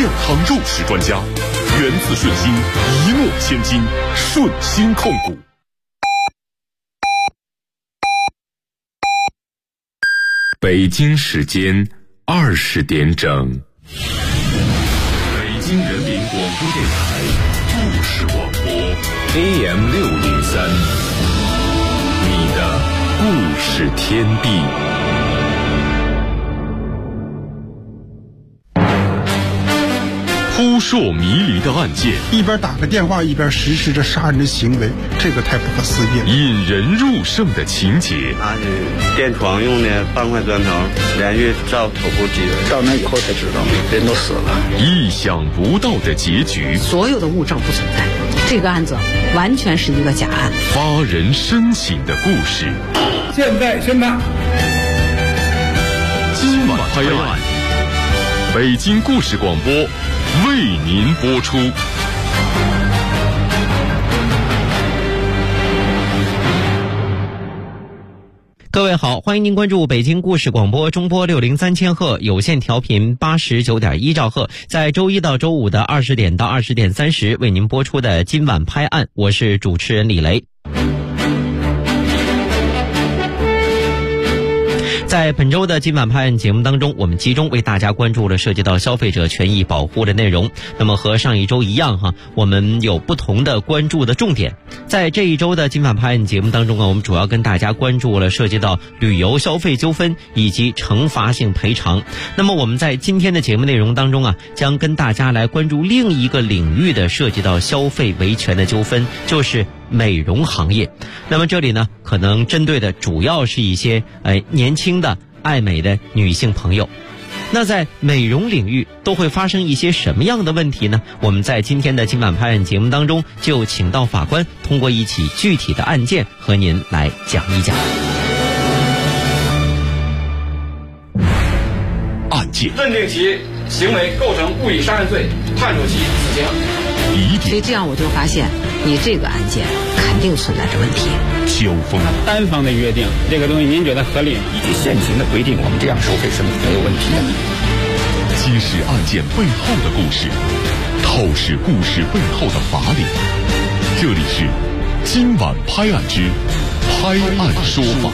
健康肉食专家，源自顺心，一诺千金，顺心控股。北京时间20点整，北京人民广播电台故事广播 AM603，你的故事天地。扑朔迷离的案件， 一边打个电话一边实施着杀人的行为，这个太不可思议了。 引人入胜的情节， 他是电床用的半块砖头，连续照头部击人， 照那以后才知道人都死了。 意想不到的结局， 所有的物证不存在，这个案子完全是一个假案。 发人深省的故事， 现在宣判。 今晚拍案，北京故事广播为您播出。 各位好，欢迎您关注北京故事广播中波603千赫有线调频89.1兆赫，在周一到周五的20点到20点30为您播出的今晚拍案，我是主持人李雷。在本周的今晚拍案节目当中，我们集中为大家关注了涉及到消费者权益保护的内容。那么和上一周一样我们有不同的关注的重点。在这一周的今晚拍案节目当中我们主要跟大家关注了涉及到旅游消费纠纷以及惩罚性赔偿。那么我们在今天的节目内容当中将跟大家来关注另一个领域的涉及到消费维权的纠纷，就是美容行业。那么这里呢，可能针对的主要是一些年轻的爱美的女性朋友。那在美容领域都会发生一些什么样的问题呢？我们在今天的今晚拍案节目当中就请到法官，通过一起具体的案件和您来讲一讲。 案件认定其行为构成故意杀人罪，判处其死刑。 所以这样我就发现你这个案件肯定存在着问题。 交锋， 单方的约定这个东西您觉得合理吗？ 以及现行的规定，我们这样收费是没有问题的。 揭示案件背后的故事，透视故事背后的法理。这里是今晚拍案之拍案说法。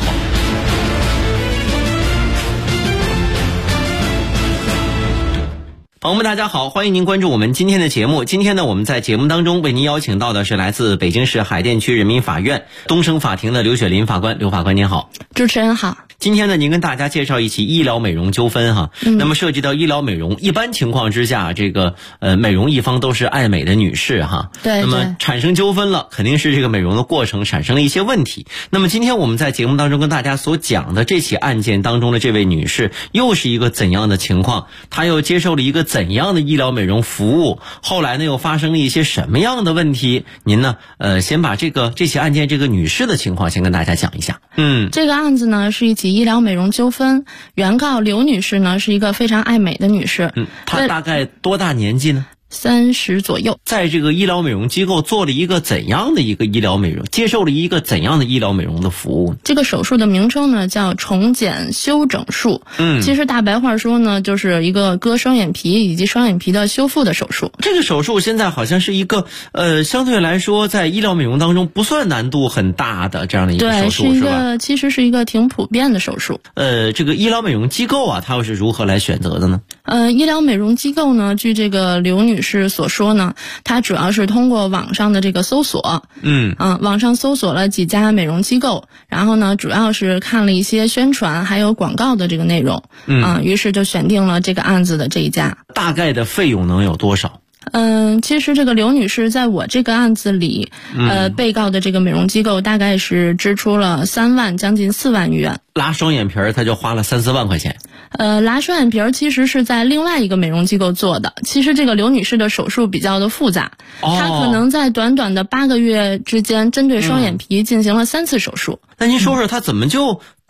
朋友们大家好，欢迎您关注我们今天的节目。今天呢，我们在节目当中为您邀请到的是来自北京市海淀区人民法院东升法庭的刘雪林法官。刘法官您好。 主持人好。 今天呢，您跟大家介绍一起医疗美容纠纷那么涉及到医疗美容，一般情况之下，这个美容一方都是爱美的女士对。 那么产生纠纷了，肯定是这个美容的过程产生了一些问题。那么今天我们在节目当中跟大家所讲的这起案件当中的这位女士，又是一个怎样的情况？她又接受了一个怎样的医疗美容服务？后来呢，又发生了一些什么样的问题？您呢，先把这起案件这个女士的情况先跟大家讲一下。 这个案子呢是一起医疗美容纠纷，原告刘女士呢是一个非常爱美的女士。 她大概多大年纪呢 ？30左右。 在这个医疗美容机构做了一个怎样的一个医疗美容，接受了一个怎样的医疗美容的服务？ 这个手术的名称呢叫重睑修整术。其实大白话说呢，就是一个割双眼皮以及双眼皮的修复的手术。 这个手术现在好像是一个相对来说在医疗美容当中不算难度很大的这样的一个手术， 对， 是吧？ 其实是一个挺普遍的手术。 这个医疗美容机构它又是如何来选择的呢？ 医疗美容机构呢，据这个刘女士所说呢，她主要是通过网上的这个搜索，网上搜索了几家美容机构，然后呢，主要是看了一些宣传还有广告的这个内容，于是就选定了这个案子的这一家。 大概的费用能有多少？ 其实这个刘女士在我这个案子里，被告的这个美容机构大概是支出了3万将近4万余元。 拉双眼皮她就花了3-4万块钱。 拉双眼皮其实是在另外一个美容机构做的。其实这个刘女士的手术比较的复杂，她可能在短短的8个月之间，针对双眼皮进行了3次手术。 那您说说她怎么就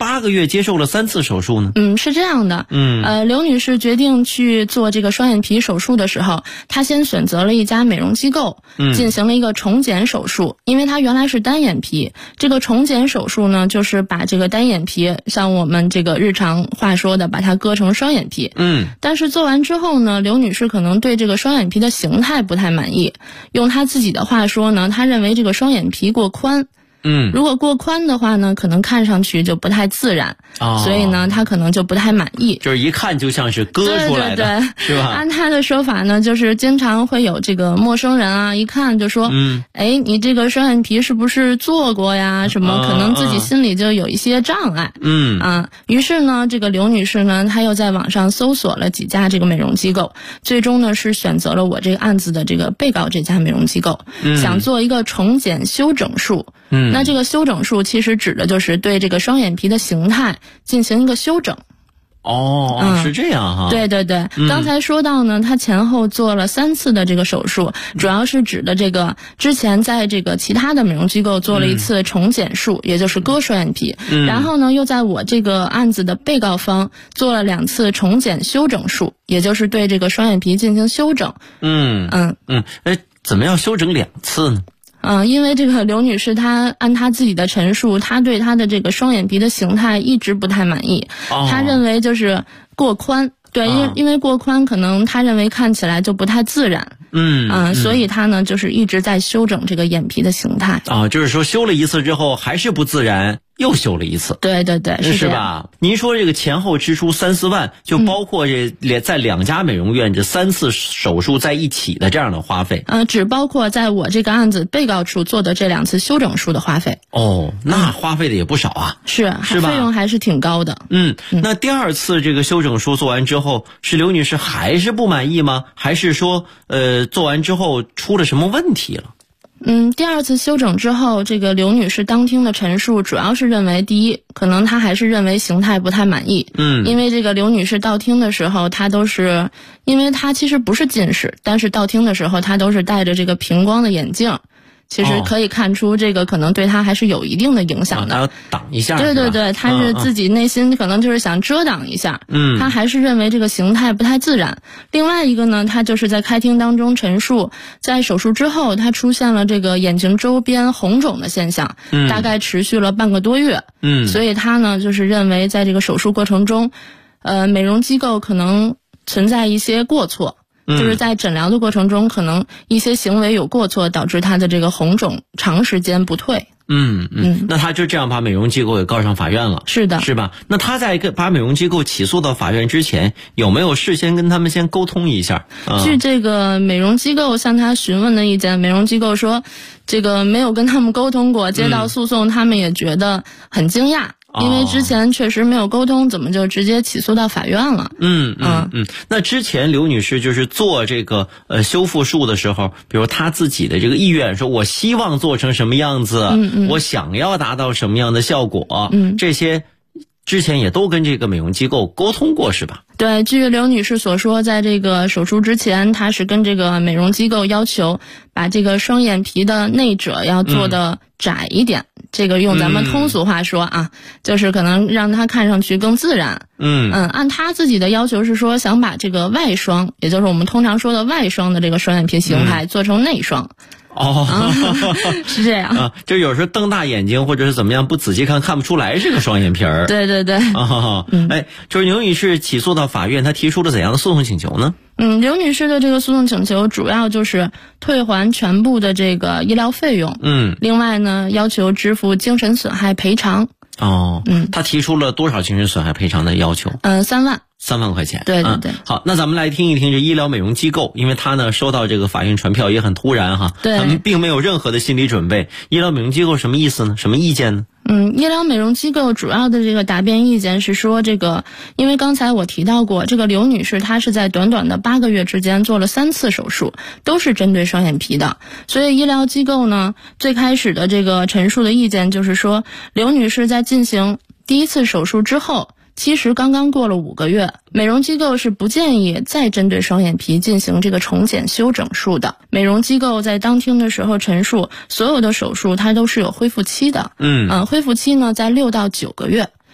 8个月接受了3次手术呢？ 是这样的。刘女士决定去做这个双眼皮手术的时候，她先选择了一家美容机构，进行了一个重睑手术。因为她原来是单眼皮，这个重睑手术呢，就是把这个单眼皮，像我们这个日常话说的，把它割成双眼皮。但是做完之后呢，刘女士可能对这个双眼皮的形态不太满意，用她自己的话说呢，她认为这个双眼皮过宽。如果过宽的话呢，可能看上去就不太自然，所以呢，他可能就不太满意。 就是一看就像是割出来的， 对， 是吧？ 按他的说法呢，就是经常会有这个陌生人啊，一看就说，你这个双眼皮是不是做过呀？什么可能自己心里就有一些障碍。于是呢，这个刘女士呢，她又在网上搜索了几家这个美容机构，最终呢是选择了我这个案子的这个被告这家美容机构，想做一个重睑修整术。那这个修整术其实指的就是对这个双眼皮的形态进行一个修整。 是这样哈。 对对对，刚才说到呢，他前后做了3次的这个手术，主要是指的这个之前在这个其他的美容机构做了一次重睑术，也就是割双眼皮，然后呢又在我这个案子的被告方做了2次重睑修整术，也就是对这个双眼皮进行修整。 怎么要修整2次呢？ 因为这个刘女士她按她自己的陈述，她对她的这个双眼皮的形态一直不太满意，她认为就是过宽。对，因为过宽，可能她认为看起来就不太自然。所以她呢就是一直在修整这个眼皮的形态。 就是说修了1次之后还是不自然，又修了1次。 对对对， 是吧？您说这个前后支出3-4万，就包括在2家美容院这3次手术在一起的这样的花费。 只包括在我这个案子被告处做的这2次修整术的花费。 那花费的也不少啊。 是吧？费用还是挺高的。 那第2次这个修整术做完之后，是刘女士还是不满意吗？还是说做完之后出了什么问题了？ 第2次修整之后，这个刘女士当听的陈述主要是认为，第一，可能她还是认为形态不太满意。因为这个刘女士到听的时候，她都是，因为她其实不是近视，但是到听的时候她都是戴着这个平光的眼镜。其实可以看出，这个可能对他还是有一定的影响的。 他要挡一下。 对对对，他是自己内心可能就是想遮挡一下。他还是认为这个形态不太自然。另外一个呢，他就是在开庭当中陈述，在手术之后，他出现了这个眼睛周边红肿的现象，大概持续了半个多月。所以他呢，就是认为在这个手术过程中，美容机构可能存在一些过错。就是在诊疗的过程中，可能一些行为有过错，导致他的这个红肿长时间不退。 那他就这样把美容机构也告上法院了。 是的， 是吧？那他在把美容机构起诉到法院之前，有没有事先跟他们先沟通一下？ 据这个美容机构向他询问的意见，美容机构说，这个没有跟他们沟通过，接到诉讼他们也觉得很惊讶。因为之前确实没有沟通，怎么就直接起诉到法院了？ 那之前刘女士就是做这个修复术的时候，比如她自己的这个意愿，说我希望做成什么样子，我想要达到什么样的效果，这些之前也都跟这个美容机构沟通过，是吧？ 对，据刘女士所说，在这个手术之前，她是跟这个美容机构要求把这个双眼皮的内褶要做的窄一点。这个用咱们通俗话说就是可能让它看上去更自然。按他自己的要求是说，想把这个外双，也就是我们通常说的外双的这个双眼皮形态做成内双。是这样就有时候瞪大眼睛或者是怎么样，不仔细看不出来是个双眼皮儿。 对对对。 就是刘女士起诉到法院，她提出了怎样的诉讼请求呢？ 刘女士的这个诉讼请求主要就是退还全部的这个医疗费用。另外呢，要求支付精神损害赔偿。 她提出了多少精神损害赔偿的要求 ？3万。 3万块钱。 对对对。 好，那咱们来听一听这医疗美容机构，因为他呢收到这个法院传票也很突然哈， 对， 他们并没有任何的心理准备。医疗美容机构什么意思呢？什么意见呢？ 医疗美容机构主要的这个答辩意见是说，这个因为刚才我提到过，这个刘女士她是在短短的8个月之间做了3次手术，都是针对双眼皮的，所以医疗机构呢最开始的这个陈述的意见就是说，刘女士在进行第1次手术之后，其实刚刚过了5个月，美容机构是不建议再针对双眼皮进行这个重睑修整术的。美容机构在当听的时候陈述，所有的手术它都是有恢复期的。恢复期呢在6到9个月。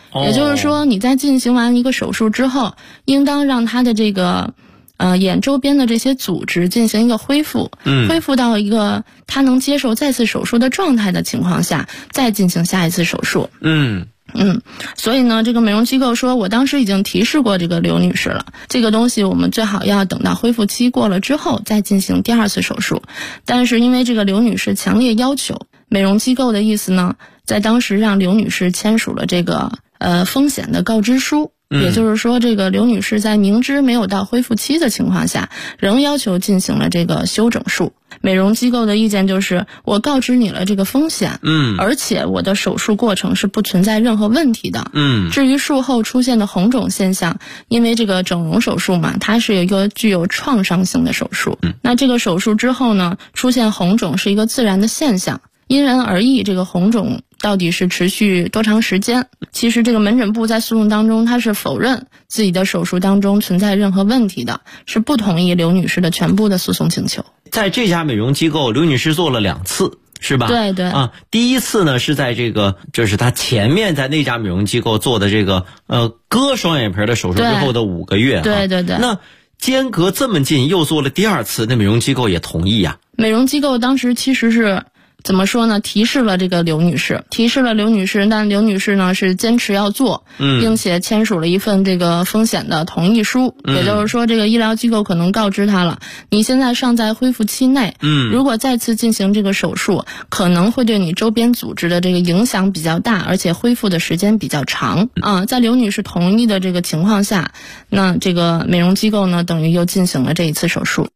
也就是说你在进行完一个手术之后，应当让他的这个眼周边的这些组织进行一个恢复，恢复到一个他能接受再次手术的状态的情况下，再进行下一次手术。所以呢，这个美容机构说，我当时已经提示过这个刘女士了，这个东西我们最好要等到恢复期过了之后再进行第二次手术。但是因为这个刘女士强烈要求，美容机构的意思呢，在当时让刘女士签署了这个风险的告知书。也就是说，这个刘女士在明知没有到恢复期的情况下，仍要求进行了这个修整术。美容机构的意见就是，我告知你了这个风险，而且我的手术过程是不存在任何问题的。至于术后出现的红肿现象，因为这个整容手术嘛，它是有一个具有创伤性的手术。那这个手术之后呢，出现红肿是一个自然的现象。因人而异，这个红肿到底是持续多长时间？其实这个门诊部在诉讼当中，他是否认自己的手术当中存在任何问题的，是不同意刘女士的全部的诉讼请求。 在这家美容机构，刘女士做了2次，是吧？ 对对第一次呢是在这个就是她前面在那家美容机构做的这个割双眼皮的手术之后的5个月。 对。 那间隔这么近，又做了第2次，那美容机构也同意呀？ 美容机构当时其实是怎么说呢？提示了刘女士，但刘女士呢是坚持要做，并且签署了一份这个风险的同意书。也就是说，这个医疗机构可能告知她了，你现在尚在恢复期内，如果再次进行这个手术，可能会对你周边组织的这个影响比较大，而且恢复的时间比较长。在刘女士同意的这个情况下，那这个美容机构呢，等于又进行了这一次手术。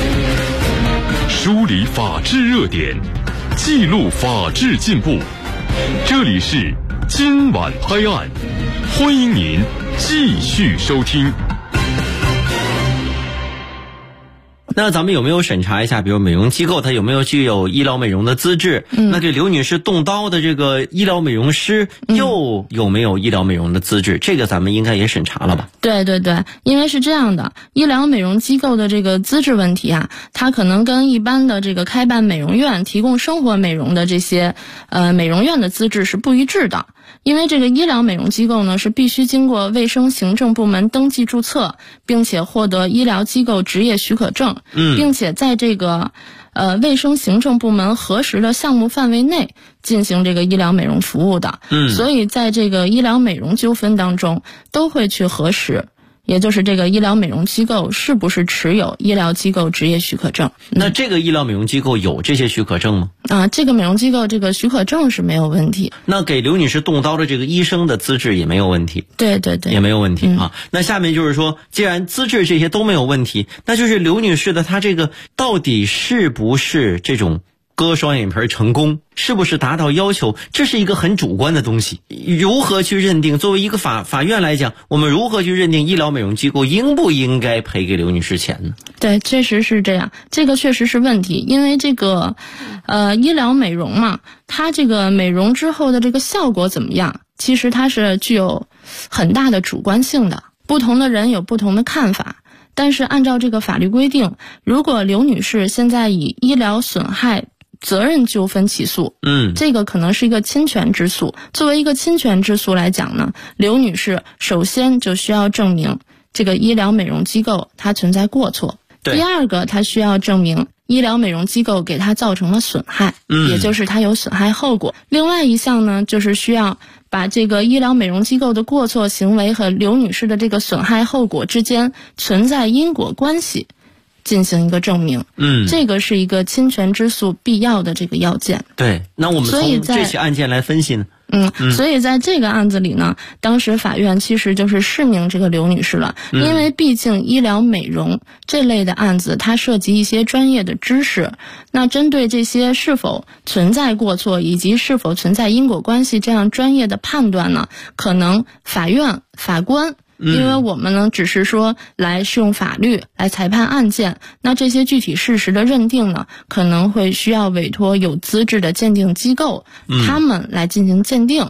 梳理法治热点，记录法治进步，这里是今晚拍案，欢迎您继续收听。 那咱们有没有审查一下，比如美容机构它有没有具有医疗美容的资质？那给刘女士动刀的这个医疗美容师又有没有医疗美容的资质？这个咱们应该也审查了吧？ 对，因为是这样的，医疗美容机构的这个资质问题啊，它可能跟一般的这个开办美容院提供生活美容的这些美容院的资质是不一致的。因为这个医疗美容机构呢，是必须经过卫生行政部门登记注册，并且获得医疗机构执业许可证，并且在这个卫生行政部门核实的项目范围内进行这个医疗美容服务的。所以在这个医疗美容纠纷当中都会去核实，也就是这个医疗美容机构是不是持有医疗机构执业许可证。 那这个医疗美容机构有这些许可证吗？ 这个美容机构这个许可证是没有问题。 那给刘女士动刀的这个医生的资质也没有问题？ 对， 也没有问题啊。那下面就是说，既然资质这些都没有问题，那就是刘女士的她这个到底是不是这种割双眼皮成功，是不是达到要求，这是一个很主观的东西。如何去认定？作为一个法院来讲，我们如何去认定医疗美容机构应不应该赔给刘女士钱呢？ 对，确实是这样，这个确实是问题。因为这个医疗美容嘛，它这个美容之后的这个效果怎么样，其实它是具有很大的主观性的，不同的人有不同的看法。但是按照这个法律规定，如果刘女士现在以医疗损害责任纠纷起诉，这个可能是一个侵权之诉。作为一个侵权之诉来讲呢，刘女士首先就需要证明这个医疗美容机构它存在过错，第二个她需要证明医疗美容机构给她造成了损害，也就是她有损害后果。另外一项呢，就是需要把这个医疗美容机构的过错行为和刘女士的这个损害后果之间存在因果关系进行一个证明。这个是一个侵权之诉必要的这个要件。 对，那我们从这起案件来分析呢？ 所以在这个案子里呢，当时法院其实就是释明这个刘女士了，因为毕竟医疗美容这类的案子，它涉及一些专业的知识，那针对这些是否存在过错以及是否存在因果关系这样专业的判断呢，可能法院法官因为我们呢只是说来适用法律来裁判案件，那这些具体事实的认定呢，可能会需要委托有资质的鉴定机构他们来进行鉴定。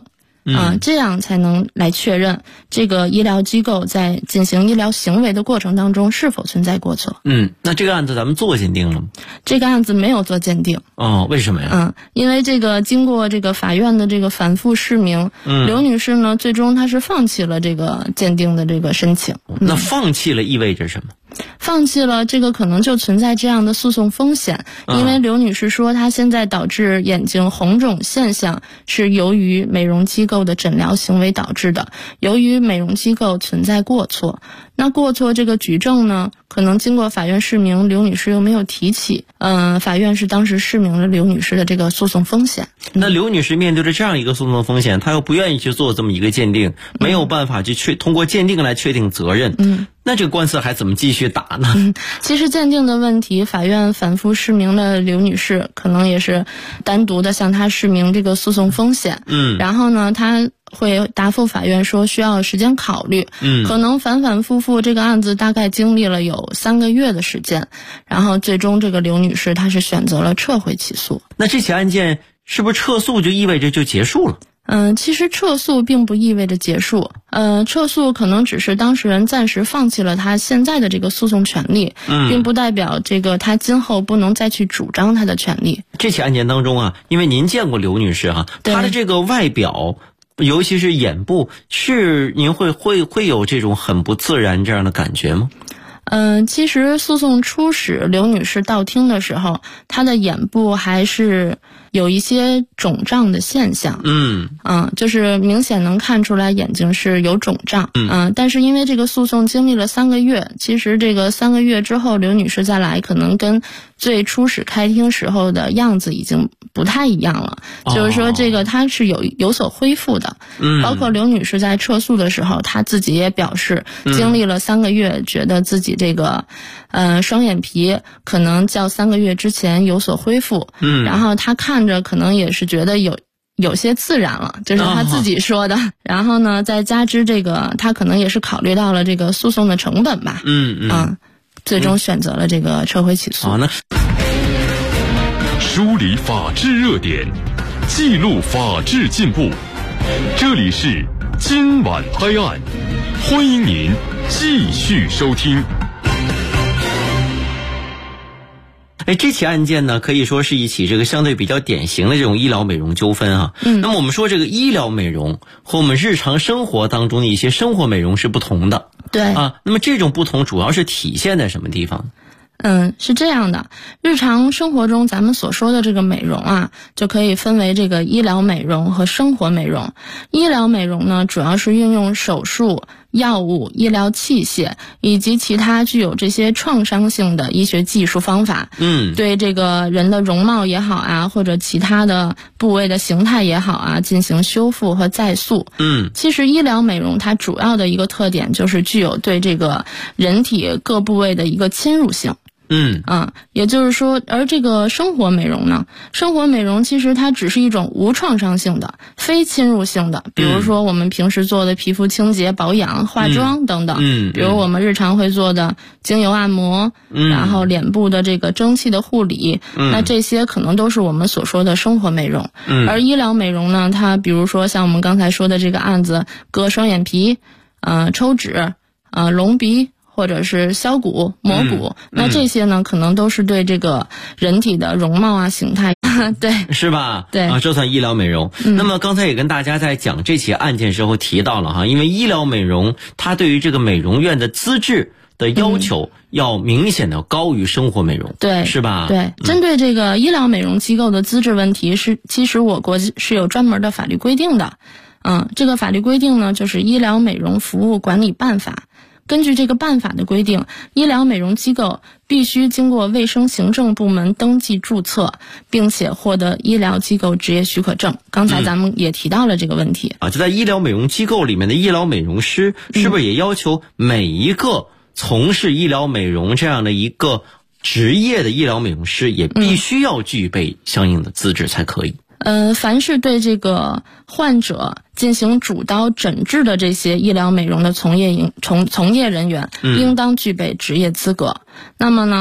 这样才能来确认这个医疗机构在进行医疗行为的过程当中是否存在过错。 那这个案子咱们做鉴定了吗？ 这个案子没有做鉴定。 为什么呀？ 因为这个经过这个法院的这个反复释明，刘女士呢最终她是放弃了这个鉴定的这个申请。 那放弃了意味着什么？ 放弃了，这个可能就存在这样的诉讼风险，因为刘女士说她现在导致眼睛红肿现象是由于美容机构的诊疗行为导致的，由于美容机构存在过错。那过错这个举证呢，可能经过法院释明，刘女士又没有提起，法院是当时释明了刘女士的这个诉讼风险。 那刘女士面对着这样一个诉讼风险，她又不愿意去做这么一个鉴定，没有办法去通过鉴定来确定责任。那这个官司还怎么继续打呢？ 其实鉴定的问题，法院反复释明了刘女士，可能也是单独的向她释明这个诉讼风险。然后呢，她会答复法院说需要时间考虑。可能反反复复这个案子大概经历了有3个月的时间，然后最终这个刘女士她是选择了撤回起诉。 那这起案件是不是撤诉就意味着就结束了？ 其实撤诉并不意味着结束，撤诉可能只是当事人暂时放弃了他现在的这个诉讼权利，并不代表这个他今后不能再去主张他的权利。 这起案件当中因为您见过刘女士她的这个外表，尤其是眼部，是您会有这种很不自然这样的感觉吗？ 其实诉讼初始刘女士到庭的时候，她的眼部还是有一些肿胀的现象。就是明显能看出来眼睛是有肿胀。但是因为这个诉讼经历了3个月，其实这个3个月之后刘女士再来，可能跟最初始开庭时候的样子已经不太一样了。就是说这个她是有所恢复的。包括刘女士在撤诉的时候，她自己也表示，经历了3个月，觉得自己这个双眼皮可能较3个月之前有所恢复。然后她看着可能也是觉得有些自然了，就是她自己说的。然后呢，再加之这个她可能也是考虑到了这个诉讼的成本吧。最终选择了这个撤回起诉。 梳理法治热点，记录法治进步。这里是今晚拍案，欢迎您继续收听。 这起案件呢，可以说是一起这个相对比较典型的这种医疗美容纠纷那么我们说这个医疗美容和我们日常生活当中的一些生活美容是不同的。 对那么这种不同主要是体现在什么地方？ 是这样的，日常生活中咱们所说的这个美容就可以分为这个医疗美容和生活美容。医疗美容呢，主要是运用手术、药物、医疗器械以及其他具有这些创伤性的医学技术方法，对这个人的容貌也好或者其他的部位的形态也好进行修复和再塑。其实医疗美容它主要的一个特点就是具有对这个人体各部位的一个侵入性。也就是说，而这个生活美容呢，生活美容其实它只是一种无创伤性的、非侵入性的，比如说我们平时做的皮肤清洁、保养、化妆等等，比如我们日常会做的精油按摩，然后脸部的这个蒸汽的护理，那这些可能都是我们所说的生活美容。而医疗美容呢，它比如说像我们刚才说的这个案子，割双眼皮、抽脂、隆鼻，或者是削骨、磨骨，那这些呢，可能都是对这个人体的容貌形态，对， 是吧？ 对这算医疗美容。那么刚才也跟大家在讲这起案件时候提到了因为医疗美容它对于这个美容院的资质的要求要明显的高于生活美容， 对， 是吧？ 对，针对这个医疗美容机构的资质问题其实我国是有专门的法律规定的。这个法律规定呢，就是《医疗美容服务管理办法》。根据这个办法的规定，医疗美容机构必须经过卫生行政部门登记注册，并且获得医疗机构执业许可证。刚才咱们也提到了这个问题。 就在医疗美容机构里面的医疗美容师，是不是也要求每一个从事医疗美容这样的一个职业的医疗美容师也必须要具备相应的资质才可以？ 凡是对这个患者进行主刀诊治的这些医疗美容的从业人员，应当具备职业资格。那么呢，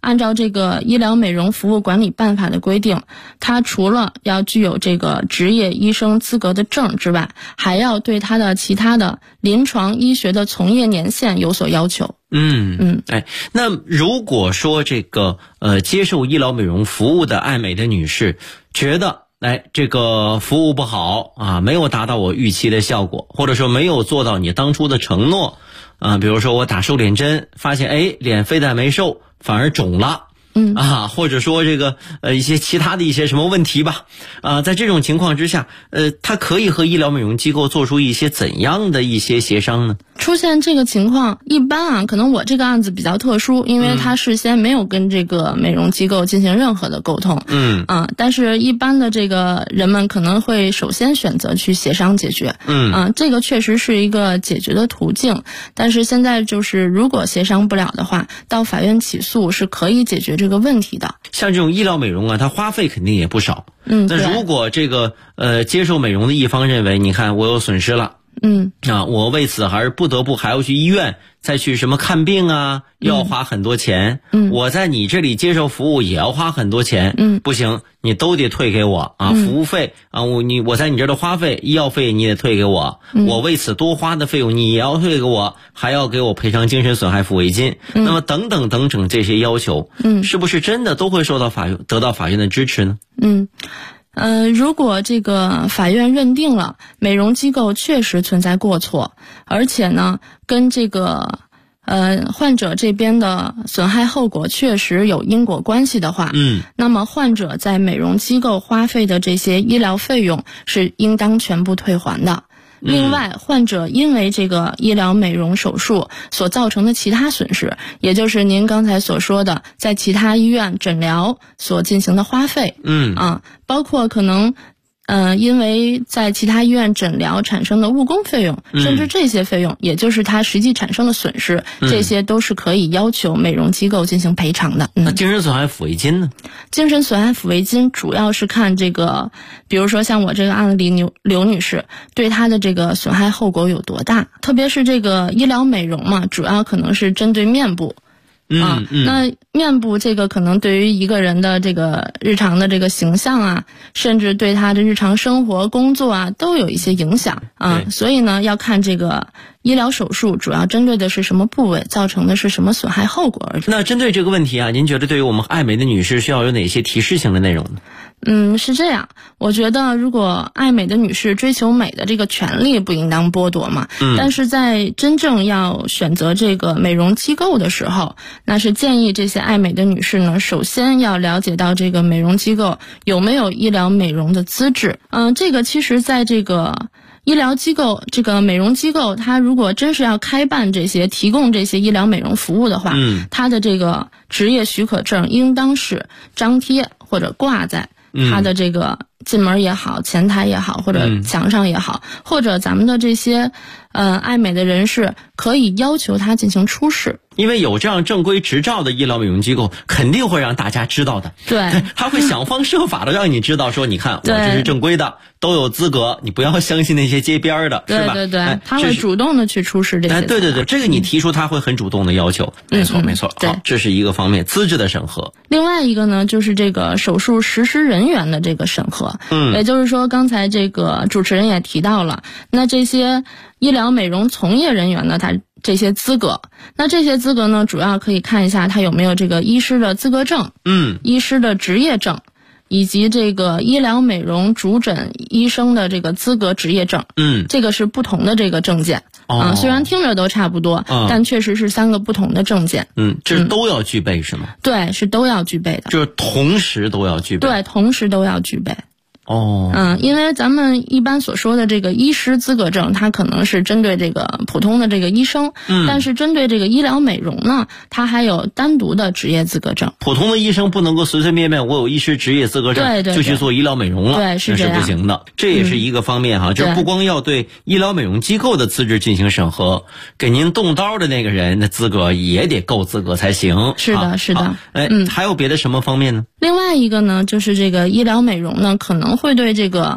按照这个医疗美容服务管理办法的规定，他除了要具有这个执业医生资格的证之外，还要对他的其他的临床医学的从业年限有所要求。 那如果说这个接受医疗美容服务的爱美的女士觉得这个服务不好啊，没有达到我预期的效果，或者说没有做到你当初的承诺比如说我打瘦脸针发现脸非但没瘦反而肿了或者说这个一些其他的一些什么问题吧在这种情况之下他可以和医疗美容机构做出一些怎样的一些协商呢？ 出现这个情况一般可能我这个案子比较特殊，因为他事先没有跟这个美容机构进行任何的沟通但是一般的这个人们可能会首先选择去协商解决这个确实是一个解决的途径，但是现在就是如果协商不了的话，到法院起诉是可以解决这个问题的。 像这种医疗美容它花费肯定也不少那如果这个接受美容的一方认为你看我有损失了我为此还是不得不还要去医院再去什么看病要花很多钱我在你这里接受服务也要花很多钱不行，你都得退给我服务费我在你这儿的花费医药费你也退给我我为此多花的费用你也要退给我，还要给我赔偿精神损害抚慰金那么等等等等这些要求是不是真的都会得到法院的支持呢？ 如果这个法院认定了美容机构确实存在过错，而且呢跟这个患者这边的损害后果确实有因果关系的话那么患者在美容机构花费的这些医疗费用是应当全部退还的。另外，患者因为这个医疗美容手术所造成的其他损失，也就是您刚才所说的在其他医院诊疗所进行的花费包括可能因为在其他医院诊疗产生的误工费用甚至这些费用也就是它实际产生的损失这些都是可以要求美容机构进行赔偿的那精神损害抚慰金呢？ 精神损害抚慰金主要是看这个比如说像我这个案例刘女士对她的这个损害后果有多大，特别是这个医疗美容嘛，主要可能是针对面部那面部这个可能对于一个人的这个日常的这个形象甚至对他的日常生活工作都有一些影响所以呢要看这个医疗手术主要针对的是什么部位，造成的是什么损害后果而已。 那针对这个问题您觉得对于我们爱美的女士需要有哪些提示性的内容呢？ 是这样，我觉得如果爱美的女士追求美的这个权利不应当剥夺嘛但是在真正要选择这个美容机构的时候，那是建议这些爱美的女士呢首先要了解到这个美容机构有没有医疗美容的资质这个其实在这个医疗机构这个美容机构它如果真是要开办这些提供这些医疗美容服务的话它的这个执业许可证应当是张贴或者挂在它的这个进门也好前台也好或者墙上也好或者咱们的这些爱美的人士可以要求他进行出示， 因为有这样正规执照的医疗美容机构肯定会让大家知道的对他会想方设法的让你知道说你看我这是正规的都有资格，你不要相信那些街边的是吧？ 对他会主动的去出示这些对这个你提出他会很主动的要求没错好，这是一个方面资质的审核。 另外一个呢就是这个手术实施人员的这个审核也就是说刚才这个主持人也提到了那这些医疗美容从业人员呢他这些资格，那这些资格呢主要可以看一下他有没有这个医师的资格证医师的执业证以及这个医疗美容主诊医生的这个资格执业证这个是不同的这个证件虽然听着都差不多但确实是3个不同的证件这都要具备是吗？ 对，是都要具备的， 就是同时都要具备。 对，同时都要具备哦， 因为咱们一般所说的这个医师资格证，它可能是针对这个普通的这个医生，但是针对这个医疗美容呢，它还有单独的职业资格证。 普通的医生不能够随随便便我有医师职业资格证就去做医疗美容了， 对，是这样， 那是不行的。这也是一个方面哈，就是不光要对医疗美容机构的资质进行审核，给您动刀的那个人的资格也得够资格才行。 是的，是的。 还有别的什么方面呢？ 另外一个呢，就是这个医疗美容呢，可能会对这个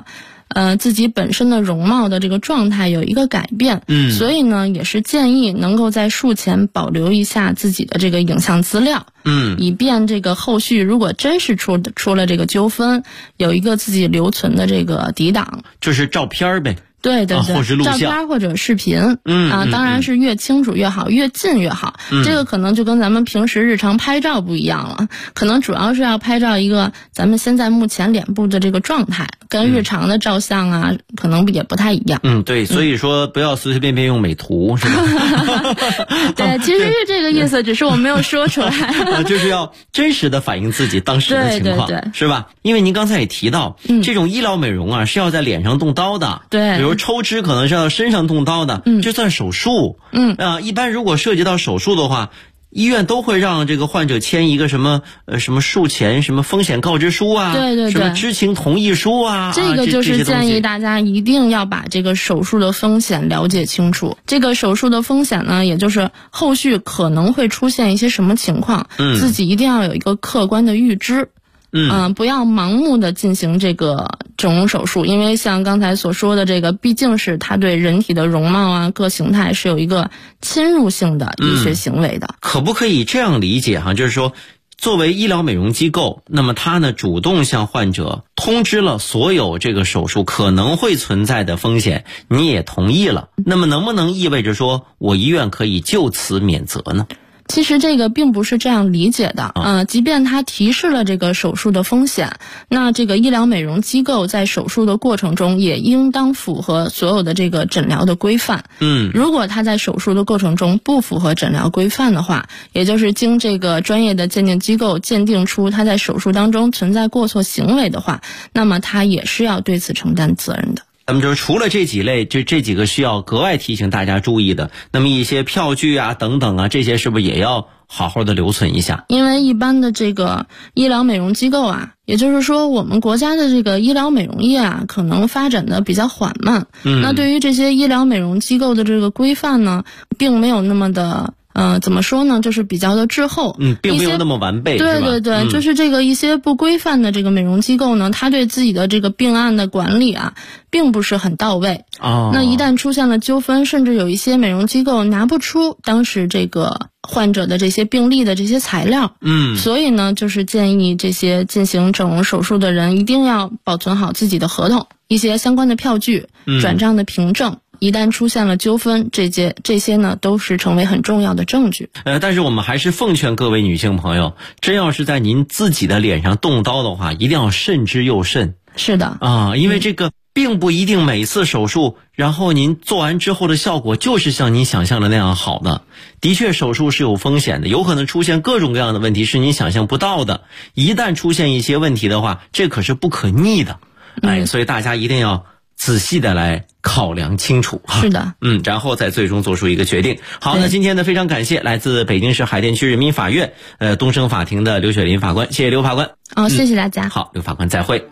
自己本身的容貌的这个状态有一个改变，所以呢也是建议能够在术前保留一下自己的这个影像资料，以便这个后续如果真是出了这个纠纷，有一个自己留存的这个底档， 就是照片呗。 对对对， 或是录像照片或者视频，当然是越清楚越好，越近越好。这个可能就跟咱们平时日常拍照不一样了，可能主要是要拍照一个咱们现在目前脸部的这个状态，跟日常的照相啊，可能也不太一样。 对，所以说不要随随便便用美图，是吧？ 对，其实是这个意思，只是我没有说出来。 就是要真实的反映自己当时的情况， 对， 是吧？因为您刚才也提到，这种医疗美容啊是要在脸上动刀的， 对， 比如抽脂可能是要身上动刀的，这算手术。一般如果涉及到手术的话，医院都会让这个患者签一个什么术前什么风险告知书啊， 对， 什么知情同意书啊， 这个就是建议大家一定要把这个手术的风险了解清楚。这个手术的风险呢，也就是后续可能会出现一些什么情况，自己一定要有一个客观的预知。不要盲目的进行这个整容手术，因为像刚才所说的这个，毕竟是它对人体的容貌啊、各形态是有一个侵入性的医学行为的。 可不可以这样理解哈？就是说，作为医疗美容机构，那么它呢主动向患者通知了所有这个手术可能会存在的风险，你也同意了，那么能不能意味着说我医院可以就此免责呢？ 其实这个并不是这样理解的，即便他提示了这个手术的风险，那这个医疗美容机构在手术的过程中也应当符合所有的这个诊疗的规范。如果他在手术的过程中不符合诊疗规范的话，也就是经这个专业的鉴定机构鉴定出他在手术当中存在过错行为的话，那么他也是要对此承担责任的。 那么就是除了这几类，这几个需要格外提醒大家注意的，那么一些票据啊等等啊，这些是不是也要好好的留存一下？ 因为一般的这个医疗美容机构啊，也就是说我们国家的这个医疗美容业啊，可能发展的比较缓慢。那对于这些医疗美容机构的这个规范呢，并没有那么的怎么说呢，就是比较的滞后， 并没有那么完备， 对，就是这个一些不规范的这个美容机构呢，它对自己的这个病案的管理啊，并不是很到位。那一旦出现了纠纷，甚至有一些美容机构拿不出当时这个患者的这些病历的这些材料，所以呢，就是建议这些进行整容手术的人一定要保存好自己的合同、一些相关的票据、转账的凭证。一旦出现了纠纷，这些呢都是成为很重要的证据。 但是我们还是奉劝各位女性朋友，真要是在您自己的脸上动刀的话，一定要慎之又慎。 是的因为这个并不一定每次手术，然后您做完之后的效果就是像您想象的那样好的。的确，手术是有风险的，有可能出现各种各样的问题是您想象不到的。一旦出现一些问题的话，这可是不可逆的。所以大家一定要仔细的来考量清楚。 是的， 然后再最终做出一个决定。好，那今天呢，非常感谢来自北京市海淀区人民法院东升法庭的刘雪林法官，谢谢刘法官。 谢谢大家。 好，刘法官再会。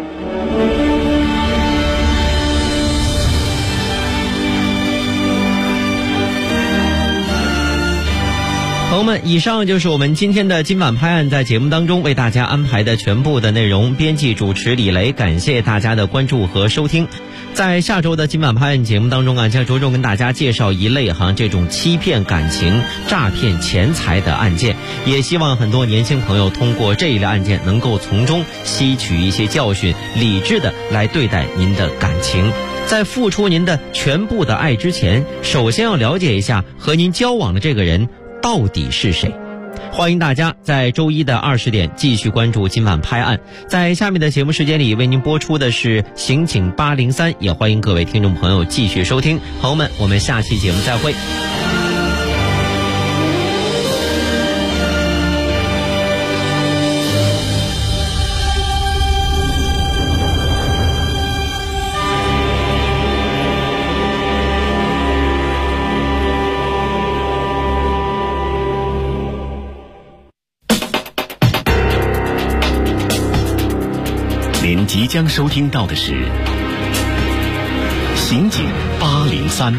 朋友们，以上就是我们今天的今晚拍案在节目当中为大家安排的全部的内容。编辑主持李雷，感谢大家的关注和收听。在下周的今晚拍案节目当中啊，将着重跟大家介绍一类这种欺骗感情、诈骗钱财的案件，也希望很多年轻朋友通过这一类案件能够从中吸取一些教训，理智的来对待您的感情。在付出您的全部的爱之前，首先要了解一下和您交往的这个人到底是谁。欢迎大家在周一的20点继续关注今晚拍案。在下面的节目时间里为您播出的是刑警803，也欢迎各位听众朋友继续收听。朋友们，我们下期节目再会。 您即将收听到的是刑警803。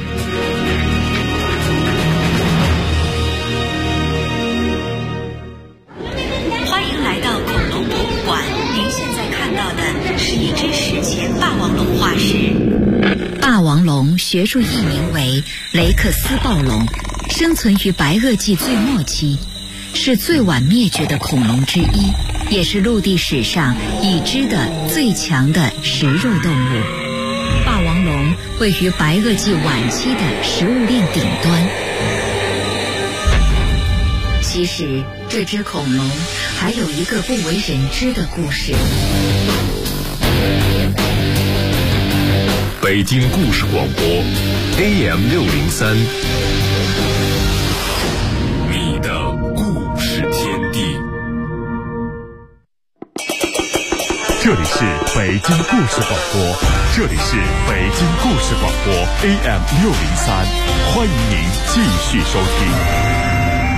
欢迎来到恐龙博物馆，您现在看到的是是一只史前霸王龙化石。霸王龙学术译名为雷克斯暴龙，生存于白垩纪最末期，是最晚灭绝的恐龙之一，也是陆地史上已知的最强的食肉动物。霸王龙位于白垩纪晚期的食物链顶端。其实这只恐龙还有一个不为人知的故事。 北京故事广播 AM603， 你的故事天地。 这里是北京故事广播，这里是北京故事广播 AM603， 欢迎您继续收听。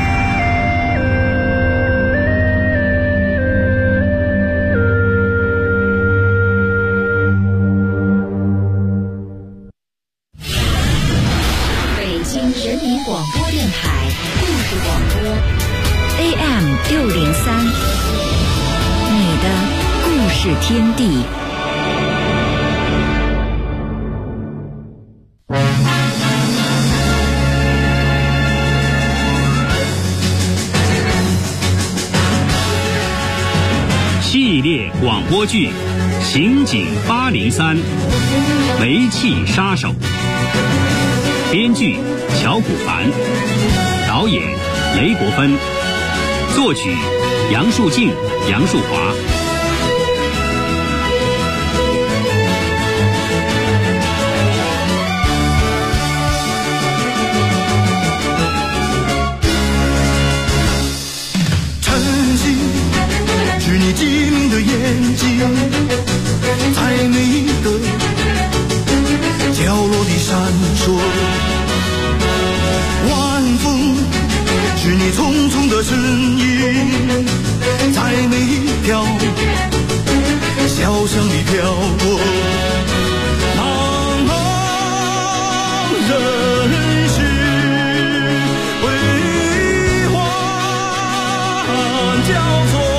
天地。 系列广播剧《刑警803》，煤气杀手。编剧乔古凡，导演雷国芬，作曲杨树静、杨树华。 你机灵的眼睛，在每一个角落里闪烁。晚风是你匆匆的身影，在每一条小巷里飘过。茫茫人世辉煌交错。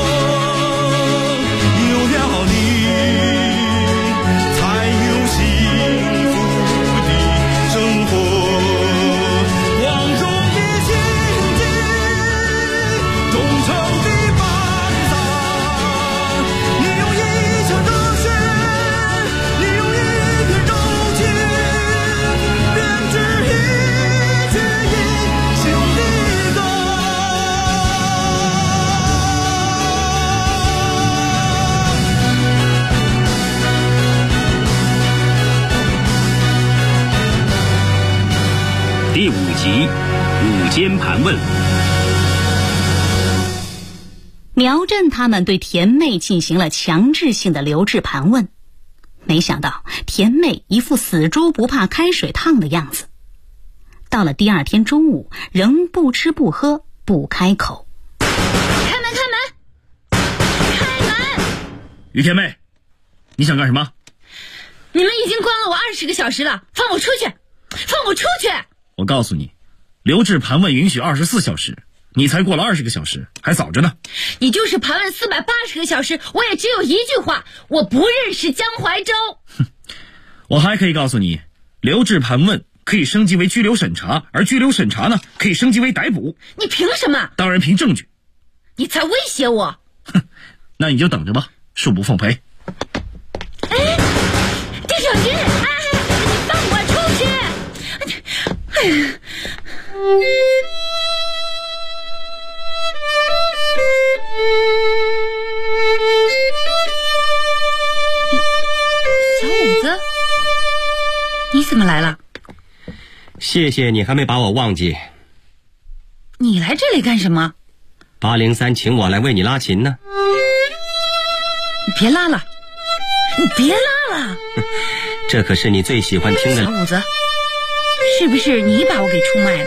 第5集午间盘问。 苗振他们对田妹进行了强制性的留置盘问，没想到田妹一副死猪不怕开水烫的样子，到了第2天中午仍不吃不喝不开口。 开门！ 于田妹，你想干什么？ 你们已经关了我20个小时了，放我出去！放我出去！ 我告诉你，留置盘问允许24小时，你才过了20个小时，还早着呢。 你就是盘问480个小时，我也只有一句话，我不认识江淮州。 我还可以告诉你，留置盘问可以升级为拘留审查，而拘留审查呢，可以升级为逮捕。 你凭什么？ 当然凭证据。 你在威胁我？ 那你就等着吧，恕不奉陪。 丁小军，你放我出去！小五子，你怎么来了？ 谢谢你还没把我忘记。 你来这里干什么 ？803请我来为你拉琴呢。 你别拉了，你别拉了。 这可是你最喜欢听的。 小五子，是不是你把我给出卖了？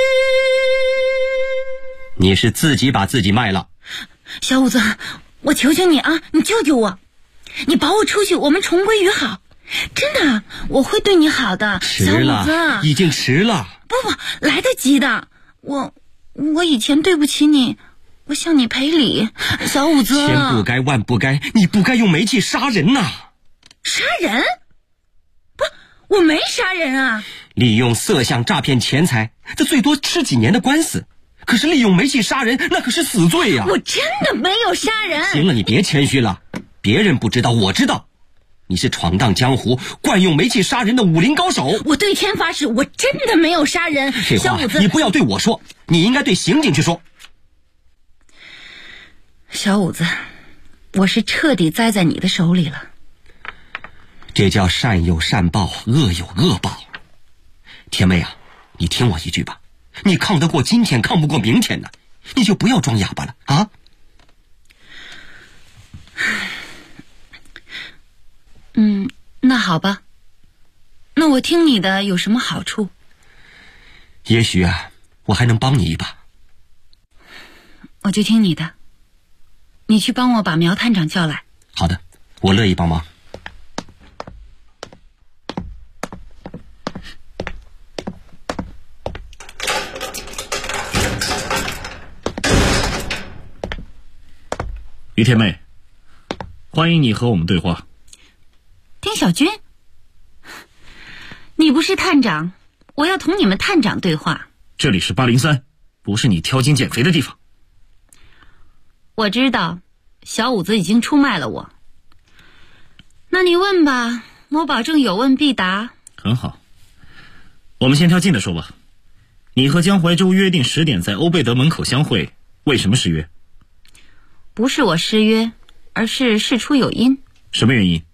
你是自己把自己卖了。 小五子，我求求你啊，你救救我，你保我出去，我们重归于好。真的，我会对你好的。 迟了， 小五子， 已经迟了。 不，来得及的。我以前对不起你，我向你赔礼。小五子， 千不该万不该，你不该用煤气杀人呐。 杀人？不，我没杀人啊！ 利用色相诈骗钱财，这最多吃几年的官司。可是利用煤气杀人，那可是死罪呀！ 我真的没有杀人。 行了，你别谦虚了，别人不知道，我知道。你是闯荡江湖、惯用煤气杀人的武林高手。 我对天发誓，我真的没有杀人。 这话你不要对我说，你应该对刑警去说。 小五子，我是彻底栽在你的手里了。 这叫善有善报，恶有恶报。甜妹啊，你听我一句吧，你抗得过今天，抗不过明天呢，你就不要装哑巴了啊！ 那好吧，那我听你的有什么好处？ 也许啊，我还能帮你一把。 我就听你的，你去帮我把苗探长叫来。 好的，我乐意帮忙。 于甜妹，欢迎你和我们对话。 丁小军，你不是探长，我要同你们探长对话。 这里是803，不是你挑筋减肥的地方。 我知道，小五子已经出卖了我。那你问吧，我保证有问必答。 很好，我们先挑近的说吧。你和江怀洲约定10点在欧贝德门口相会，为什么失约？ 不是我失约，而是事出有因。 什么原因？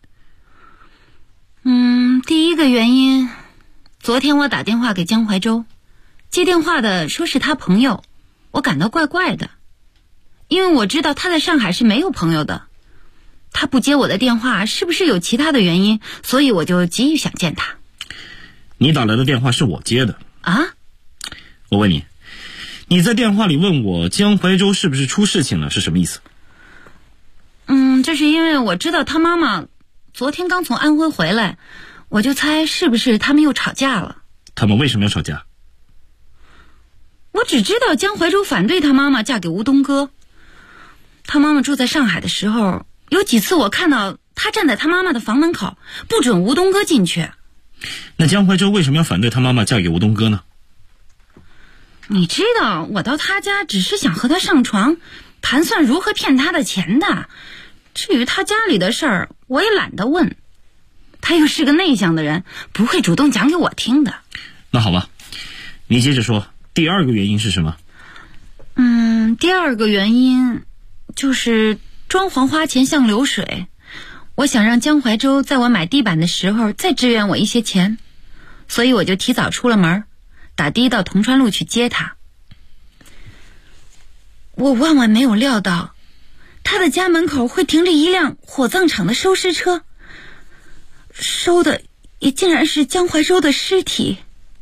第一个原因，昨天我打电话给江怀洲，接电话的说是他朋友，我感到怪怪的，因为我知道他在上海是没有朋友的。他不接我的电话，是不是有其他的原因？所以我就急于想见他。 你打来的电话是我接的啊？ 我问你，你在电话里问我江怀洲是不是出事情了，是什么意思？ 这是因为我知道他妈妈昨天刚从安徽回来，我就猜是不是他们又吵架了。 他们为什么要吵架？ 我只知道江怀洲反对他妈妈嫁给吴东哥。他妈妈住在上海的时候，有几次我看到他站在他妈妈的房门口，不准吴东哥进去。 那江怀洲为什么要反对他妈妈嫁给吴东哥呢？ 你知道，我到他家只是想和他上床，盘算如何骗他的钱的。至于他家里的事儿，我也懒得问。他又是个内向的人，不会主动讲给我听的。 那好吧，你接着说，第二个原因是什么？ 第二个原因就是装潢花钱像流水。我想让江怀洲在我买地板的时候再支援我一些钱，所以我就提早出了门，打的到铜川路去接他。我万万没有料到，他的家门口会停着一辆火葬场的收尸车，收的也竟然是江怀洲的尸体。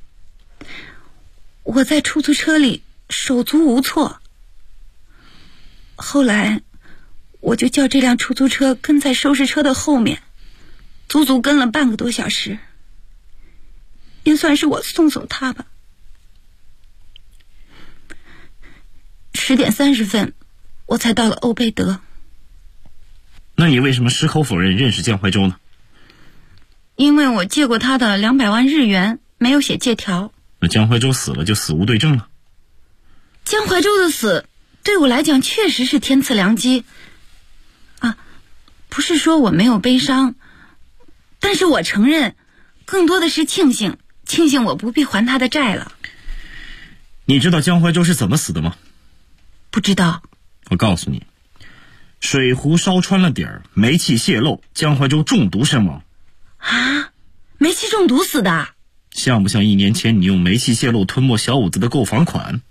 我在出租车里手足无措，后来我就叫这辆出租车跟在收尸车的后面，足足跟了半个多小时，也算是我送他吧。10点30分，我才到了欧贝德。 那你为什么矢口否认认识江怀洲呢？ 因为我借过他的200万日元，没有写借条。 那江怀洲死了就死无对证了？ 江怀洲的死对我来讲确实是天赐良机啊，不是说我没有悲伤，但是我承认，更多的是庆幸我不必还他的债了。 你知道江怀洲是怎么死的吗？ 不知道。 我告诉你，水壶烧穿了底儿，煤气泄漏，江怀洲中毒身亡。 啊？煤气中毒死的？ 像不像1年前你用煤气泄漏吞没小五子的购房款？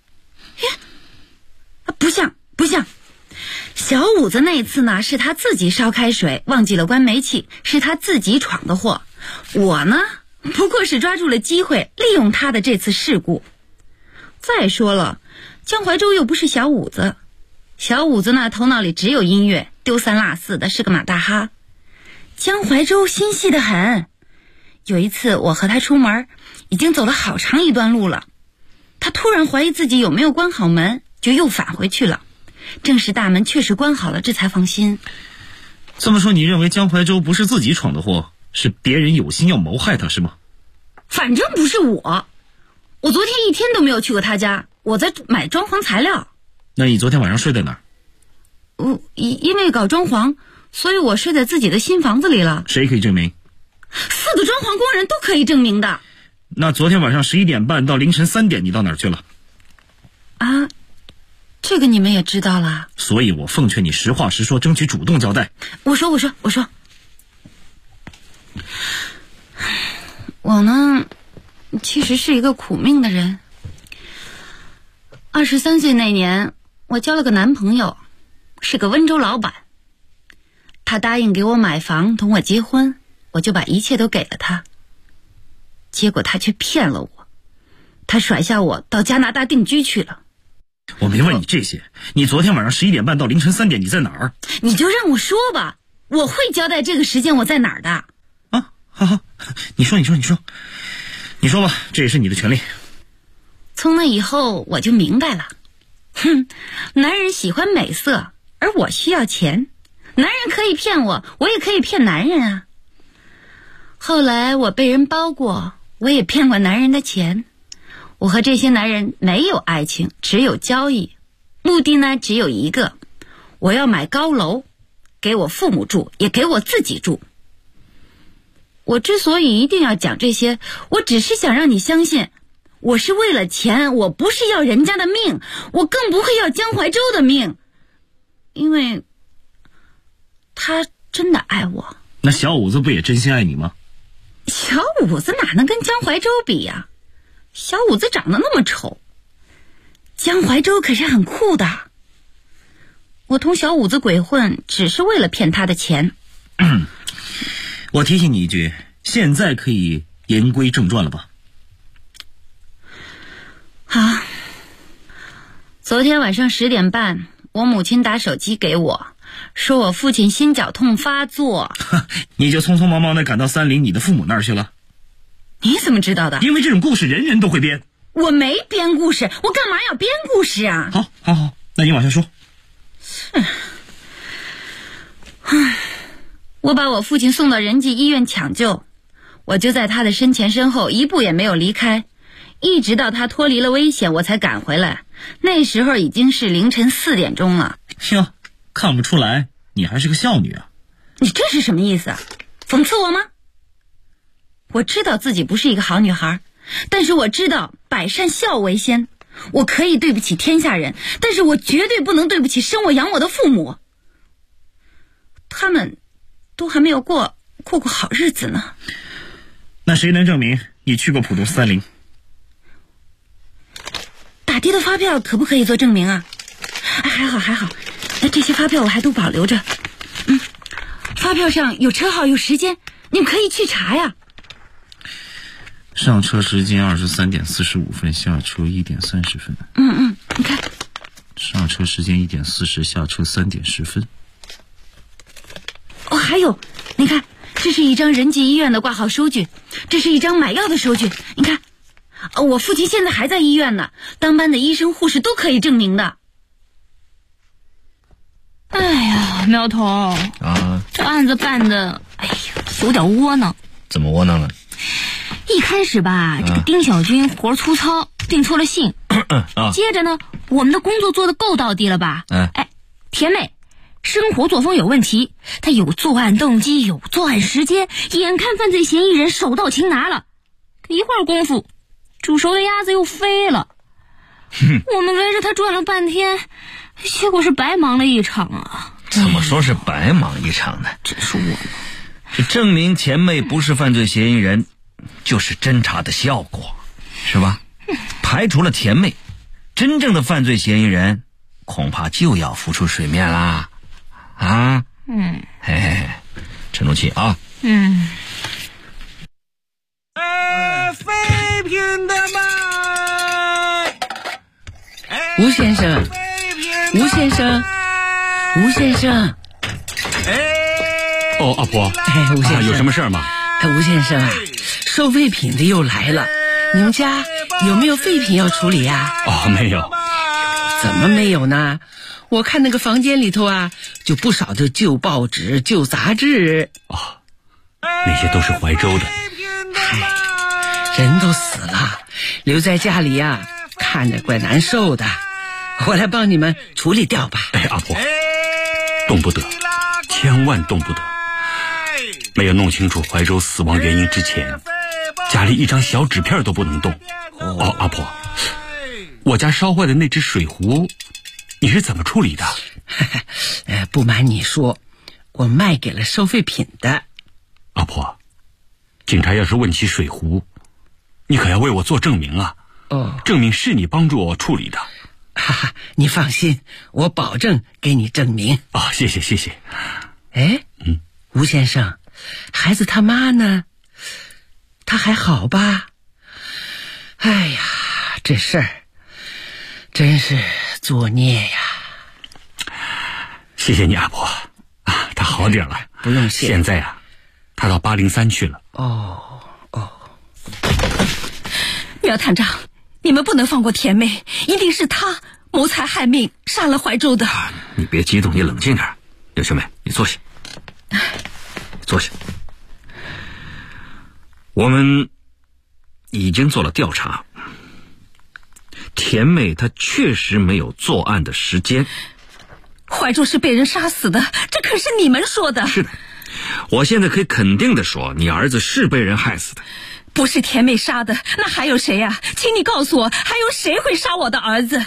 不像。小五子那次呢，是他自己烧开水忘记了关煤气，是他自己闯的祸。我呢，不过是抓住了机会，利用他的这次事故。再说了，江怀洲又不是小五子，小五子呢头脑里只有音乐，丢三落四的，是个马大哈。江怀洲心细得很。有一次我和他出门，已经走了好长一段路了，他突然怀疑自己有没有关好门，就又返回去了。正是大门确实关好了，这才放心。 这么说，你认为江淮州不是自己闯的祸，是别人有心要谋害他，是吗？ 反正不是我昨天一天都没有去过他家，我在买装潢材料。 那你昨天晚上睡在哪儿？ 因为搞装潢，所以我睡在自己的新房子里了。 谁可以证明 ？4个装潢工人都可以证明的。 那昨天晚上11点半到凌晨3点你到哪儿去了？ 啊，这个你们也知道了。 所以我奉劝你实话实说，争取主动交代。 我说，我呢，其实是一个苦命的人。23岁那年，我交了个男朋友，是个温州老板。他答应给我买房，同我结婚，我就把一切都给了他。结果他却骗了我，他甩下我到加拿大定居去了。 我没问你这些，你昨天晚上11点半到凌晨3点你在哪儿？ 你就让我说吧，我会交代这个时间我在哪儿的。 啊，好，你说吧，这也是你的权利。 从那以后我就明白了，男人喜欢美色，而我需要钱。男人可以骗我，我也可以骗男人啊。后来我被人包过，我也骗过男人的钱。我和这些男人没有爱情，只有交易，目的呢只有一个，我要买高楼，给我父母住，也给我自己住。我之所以一定要讲这些，我只是想让你相信，我是为了钱，我不是要人家的命，我更不会要江淮州的命，因为他真的爱我。 那小五子不也真心爱你吗？ 小五子哪能跟江淮州比呀？小五子长得那么丑，江淮州可是很酷的。我同小五子鬼混，只是为了骗他的钱。 我提醒你一句，现在可以言归正传了吧？ 好，昨天晚上10点半，我母亲打手机给我，说我父亲心绞痛发作。 你就匆匆忙忙地赶到3林你的父母那儿去了？ 你怎么知道的？ 因为这种故事人人都会编。 我没编故事，我干嘛要编故事啊？ 好，那你往下说。 我把我父亲送到仁济医院抢救，我就在他的身前身后一步也没有离开，一直到他脱离了危险我才赶回来。那时候已经是凌晨4点钟了。 哟，看不出来你还是个孝女啊。 你这是什么意思啊？讽刺我吗？我知道自己不是一个好女孩，但是我知道百善孝为先。我可以对不起天下人，但是我绝对不能对不起生我养我的父母。他们都还没有过好日子呢。 那谁能证明你去过浦东3林？ 打的发票可不可以做证明啊？还好，那这些发票我还都保留着。发票上有车号有时间，你们可以去查呀。 上车时间23点45分，下车1点30分。 你看， 上车时间1点40，下车3点10分。 还有，你看，这是一张仁济医院的挂号收据，这是一张买药的收据。你看，我父亲现在还在医院呢，当班的医生护士都可以证明的。 哎呀，苗头啊， 这案子办的，有点窝囊。 怎么窝囊了？ 一开始吧，这个丁小军活粗糙，订错了信。接着呢，我们的工作做得够到底了吧？甜妹生活作风有问题，她有作案动机，有作案时间，眼看犯罪嫌疑人手到擒拿了，可一会儿功夫，煮熟的鸭子又飞了。我们围着他转了半天，结果是白忙了一场啊！ 怎么说是白忙一场呢？ 真是我， 这证明甜妹不是犯罪嫌疑人，就是侦查的效果，是吧？排除了甜妹，真正的犯罪嫌疑人恐怕就要浮出水面啦！啊，沉住气啊！ 废品的卖。 吴先生，吴先生，吴先生。 哦，阿婆， 吴先生， 有什么事吗？ 吴先生啊，收废品的又来了，你们家有没有废品要处理呀？ 没有。 怎么没有呢？我看那个房间里头啊， 就不少的旧报纸、旧杂志。 哦，那些都是怀州的。 人都死了，留在家里呀，看着怪难受的。我来帮你们处理掉吧。 哎，阿婆，动不得，千万动不得。没有弄清楚怀州死亡原因之前，家里一张小纸片都不能动。哦，阿婆，我家烧坏的那只水壶，你是怎么处理的？ 不瞒你说，我卖给了收废品的。 阿婆，警察要是问起水壶，你可要为我做证明啊！证明是你帮助我处理的。 哈哈，你放心，我保证给你证明。 谢谢谢谢。 哎，吴先生，孩子他妈呢？他还好吧？哎呀，这事儿真是作孽呀！ 谢谢你，阿婆。他好点了， 不用谢。 现在他到803去了。 苗探长，你们不能放过田妹，一定是她谋财害命，杀了怀州的。 你别激动，你冷静点。刘学妹，你坐下，坐下。我们已经做了调查，田妹她确实没有作案的时间。 怀州是被人杀死的，这可是你们说的。 是的，我现在可以肯定的说，你儿子是被人害死的。 不是田妹杀的，那还有谁呀？请你告诉我，还有谁会杀我的儿子？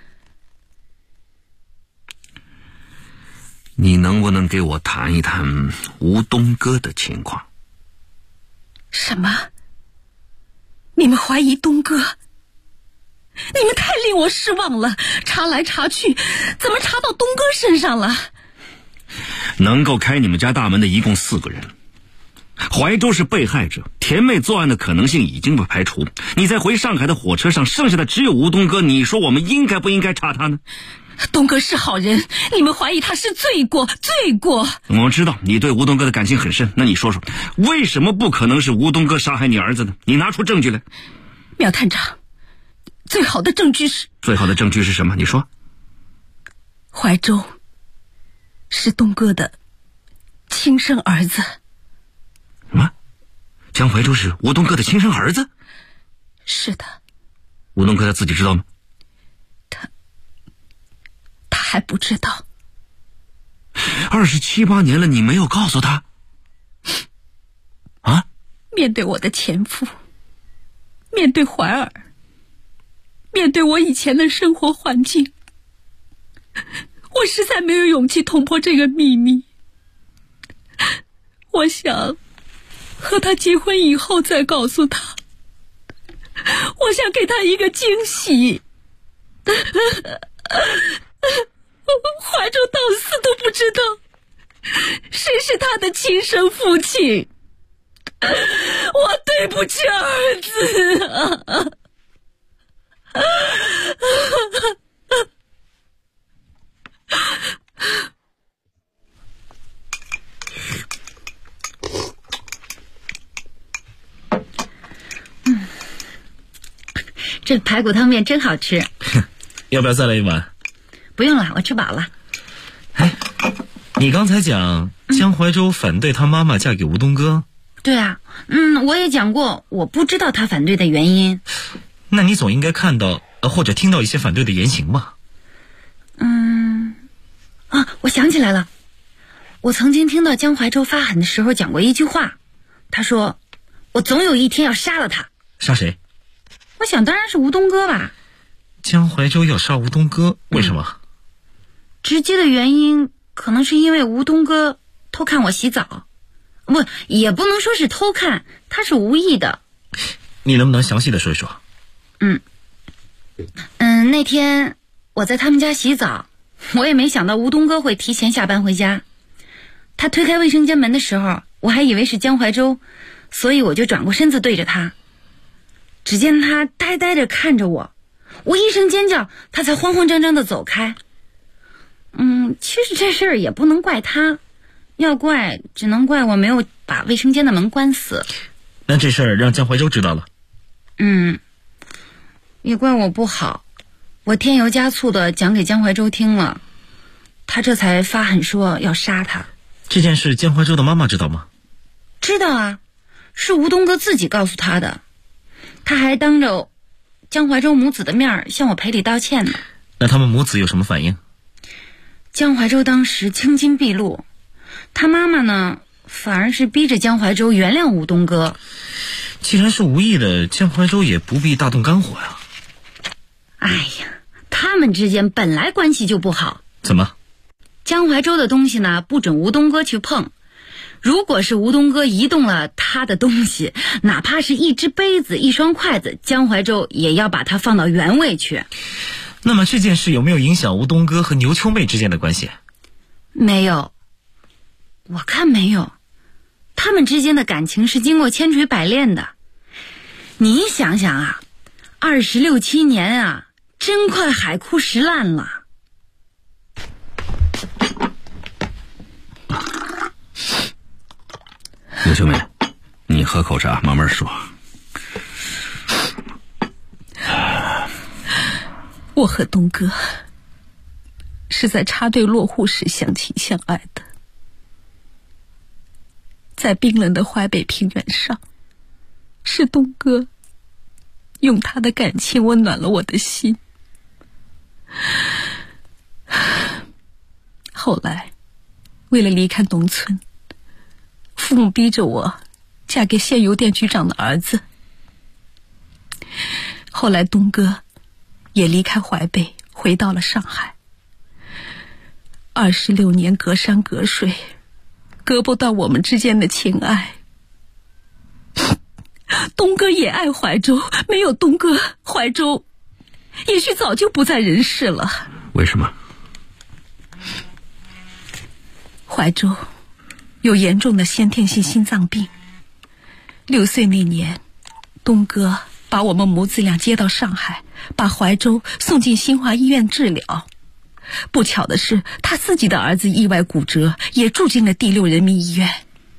你能不能给我谈一谈吴东哥的情况？ 什么？你们怀疑东哥？你们太令我失望了，查来查去，怎么查到东哥身上了？ 能够开你们家大门的一共4个人，怀州是被害者，田妹作案的可能性已经被排除。你在回上海的火车上，剩下的只有吴东哥，你说我们应该不应该查他呢？ 东哥是好人，你们怀疑他是罪过，罪过。 我知道你对吴东哥的感情很深，那你说说，为什么不可能是吴东哥杀害你儿子呢？你拿出证据来。 苗探长，最好的证据是什么？你说。 怀州是东哥的亲生儿子。 什么？江怀州是吴东哥的亲生儿子？ 是的。 吴东哥他自己知道吗？ 他还不知道。 27、8年了，你没有告诉他？啊？ 面对我的前夫，面对怀儿，面对我以前的生活环境，我实在没有勇气捅破这个秘密。我想和他结婚以后再告诉他，我想给他一个惊喜。怀州到死都不知道谁是他的亲生父亲，我对不起儿子。 这排骨汤面真好吃。 要不要再来一碗？ 不用了，我吃饱了。 哎，你刚才讲江怀州反对他妈妈嫁给吴东哥。 对啊，我也讲过，我不知道他反对的原因。 那你总应该看到或者听到一些反对的言行吧？ 我想起来了，我曾经听到江怀州发狠的时候讲过一句话，他说我总有一天要杀了他。 杀谁？ 我想当然是吴东哥吧。 江怀州要杀吴东哥，为什么？ 直接的原因可能是因为吴东哥偷看我洗澡。不，也不能说是偷看，他是无意的。 你能不能详细的说一说？ 那天我在他们家洗澡，我也没想到吴东哥会提前下班回家。他推开卫生间门的时候，我还以为是江怀州，所以我就转过身子对着他。只见他呆呆地看着我，我一声尖叫，他才慌慌张张地走开。其实这事儿也不能怪他，要怪只能怪我没有把卫生间的门关死。 那这事儿让江怀州知道了？ 也怪我不好，我添油加醋的讲给江怀州听了。 他这才发狠说要杀他。 这件事江怀洲的妈妈知道吗？ 知道啊，是吴东哥自己告诉他的。他还当着江怀洲母子的面向我赔礼道歉呢。 那他们母子有什么反应？ 江怀洲当时青筋毕露，他妈妈呢反而是逼着江怀洲原谅吴东哥。 既然是无意的，江怀洲也不必大动肝火呀。 哎呀，他们之间本来关系就不好。 怎么？ 江怀洲的东西呢不准吴东哥去碰，如果是吴东哥移动了他的东西，哪怕是一只杯子一双筷子，江怀洲也要把它放到原位去。 那么这件事有没有影响吴东哥和牛秋妹之间的关系？ 没有，我看没有。他们之间的感情是经过千锤百炼的。你想想啊，26、7年啊，真快海枯石烂了。 牛秋妹，你喝口茶，慢慢说。 我和东哥是在插队落户时相亲相爱的，在冰冷的淮北平原上，是东哥用他的感情温暖了我的心。后来为了离开农村，父母逼着我嫁给县邮电局长的儿子。后来东哥也离开淮北回到了上海。26年隔山隔水，隔不到我们之间的情爱。东哥也爱怀州，没有东哥，怀州也许早就不在人世了。 为什么？ 怀州有严重的先天性心脏病。6岁那年，东哥把我们母子俩接到上海，把怀州送进新华医院治疗。不巧的是，他自己的儿子意外骨折，也住进了第6人民医院。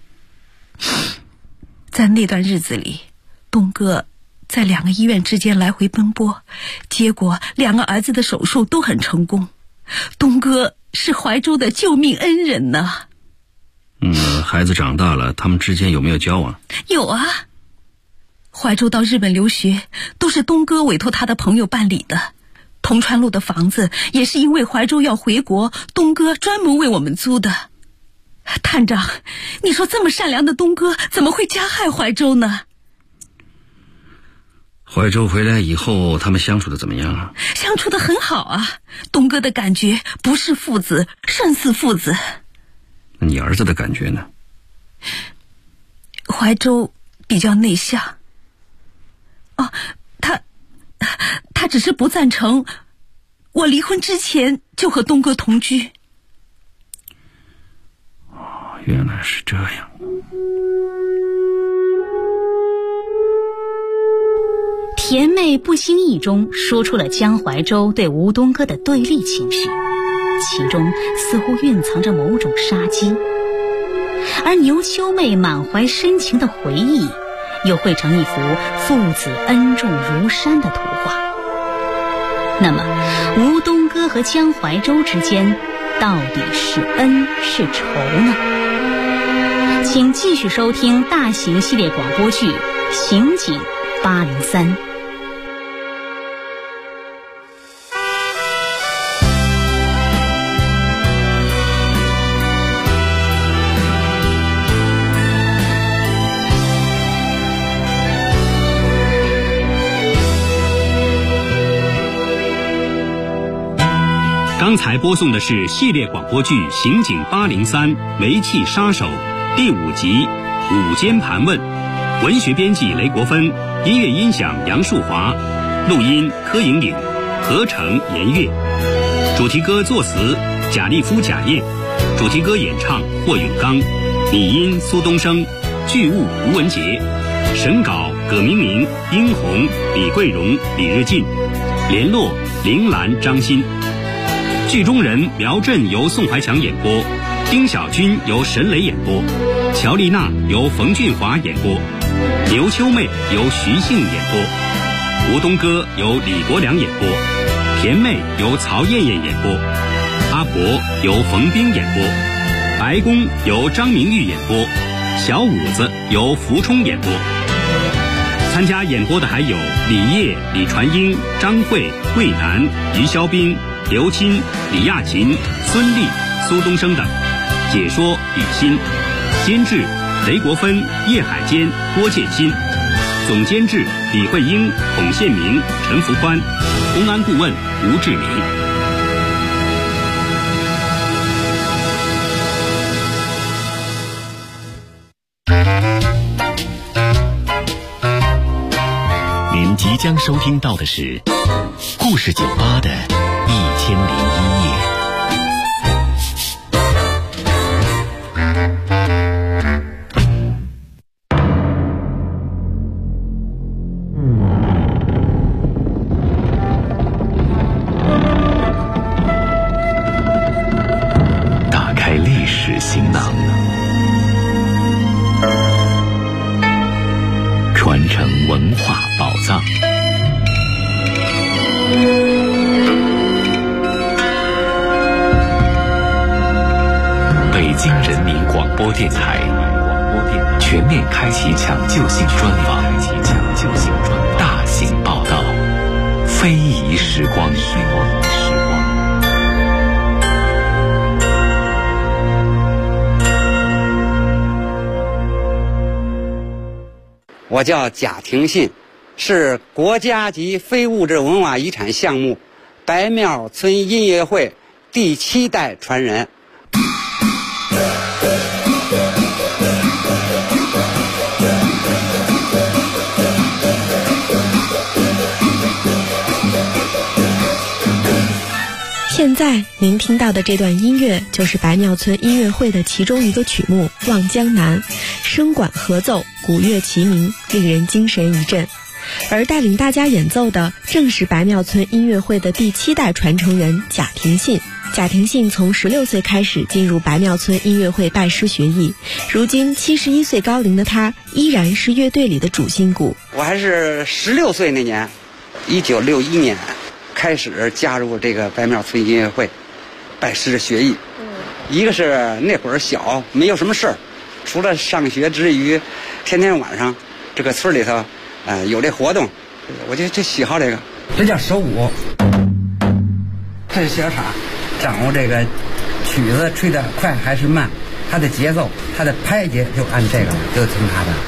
在那段日子里，东哥在2个医院之间来回奔波，结果2个儿子的手术都很成功。东哥是怀州的救命恩人呢。 孩子长大了，他们之间有没有交往？ 有啊，怀州到日本留学都是东哥委托他的朋友办理的。铜川路的房子也是因为怀州要回国，东哥专门为我们租的。探长，你说这么善良的东哥怎么会加害怀州呢？ 怀州回来以后，他们相处的怎么样啊？ 相处的很好啊，东哥的感觉不是父子，胜似父子。 你儿子的感觉呢？ 怀州比较内向。他只是不赞成我离婚之前就和东哥同居。 原来是这样。 甜妹不经意中说出了江怀洲对吴东哥的对立情绪，其中似乎蕴藏着某种杀机，而牛秋妹满怀深情的回忆又绘成一幅父子恩重如山的图画。那么吴东哥和江怀洲之间到底是恩是仇呢？请继续收听大型系列广播剧《刑警803》。 刚才播送的是系列广播剧《刑警803煤气杀手》第5集午间盘问，文学编辑雷国芬，音乐音响杨树华，录音柯莹莹，合成严月，主题歌作词贾立夫、贾燕，主题歌演唱霍永刚，拟音苏东升，剧务吴文杰，审稿葛明明、殷红、李桂荣、李日进，联络铃兰、张欣。剧中人苗震由宋怀强演播，丁小军由沈磊演播，乔丽娜由冯俊华演播，牛秋妹由徐杏演播，吴东哥由李国良演播，甜妹由曹艳艳演播， 阿婆由冯冰演播，白宫由张明玉演播，小五子由福冲演播。参加演播的还有李烨、李传英、张慧、桂南、于肖斌、刘钦、李亚琴、孙俪、苏东升等。解说李欣，监制雷国芬、叶海坚、郭建新，总监制李慧英、孔宪明、陈福宽，公安顾问吴志明。 您即将收听到的是故事酒吧的1001夜。打开历史行囊，传承文化宝藏。北京人民广播电台全面开启抢救性专访，大型报道，非遗时光。 我叫贾廷信，是国家级非物质文化遗产项目白庙村音乐会第7代传人。 现在您听到的这段音乐就是白庙村音乐会的其中一个曲目《望江南》，声管合奏，鼓乐齐鸣，令人精神一振。而带领大家演奏的正是白庙村音乐会的第7代传承人贾廷信。贾廷信从16岁开始进入白庙村音乐会拜师学艺，如今71岁高龄的他依然是乐队里的主心骨。 我还是16岁那年，1961年开始加入这个白庙村音乐会，拜师学艺。一个是那会儿小，没有什么事儿，除了上学之余，天天晚上这个村里头，有这活动，我就喜好这个。 这叫手舞，这是小叉，掌握这个曲子吹得快还是慢，它的节奏，它的拍节就按这个，就听它的。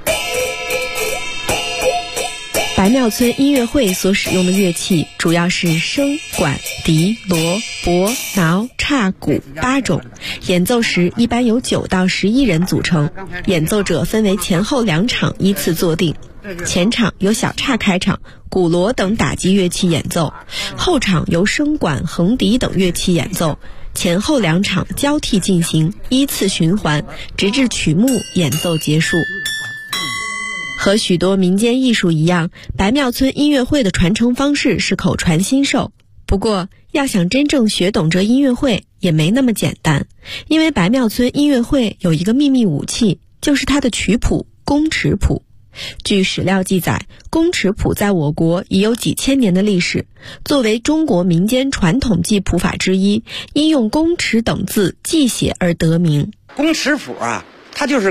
白庙村音乐会所使用的乐器主要是笙、管、笛、锣、钹、挠、叉、鼓8种，演奏时一般由9到11人组成，演奏者分为前后2场依次坐定。前场由小叉开场，鼓锣等打击乐器演奏，后场由笙管、横笛等乐器演奏，前后2场交替进行，依次循环，直至曲目演奏结束。和许多民间艺术一样，白庙村音乐会的传承方式是口传心授。不过，要想真正学懂这音乐会也没那么简单，因为白庙村音乐会有一个秘密武器，就是它的曲谱宫尺谱。据史料记载，宫尺谱在我国已有几千年的历史，作为中国民间传统记谱法之一，因用宫尺等字记写而得名。 宫尺谱啊，它就是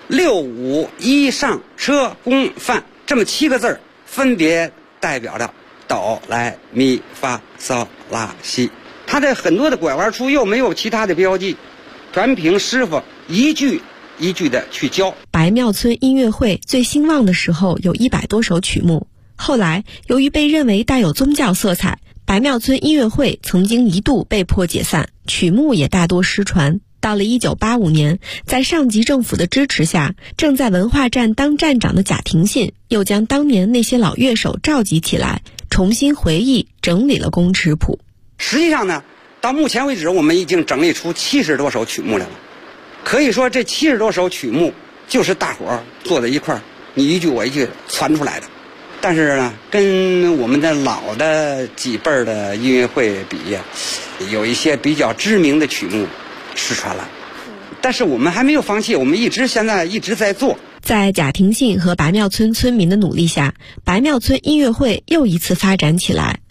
6、5、1上车宫范这么7个字，分别代表着哆来咪发嗦拉西。它的很多的拐弯处又没有其他的标记，全凭师傅一句一句的去教。 白庙村音乐会最兴旺的时候有100多首曲目，后来由于被认为带有宗教色彩，白庙村音乐会曾经一度被迫解散，曲目也大多失传。到了1985年，在上级政府的支持下，正在文化站当站长的贾廷信又将当年那些老乐手召集起来，重新回忆整理了宫尺谱。 实际上呢，到目前为止我们已经整理出70多首曲目来了。可以说这70多首曲目就是大伙儿坐在一块儿，你一句我一句传出来的。但是呢，跟我们的老的几辈儿的音乐会比，有一些比较知名的曲目失传了。但是我们还没有放弃，我们现在一直在做。 在贾廷信和白庙村村民的努力下，白庙村音乐会又一次发展起来。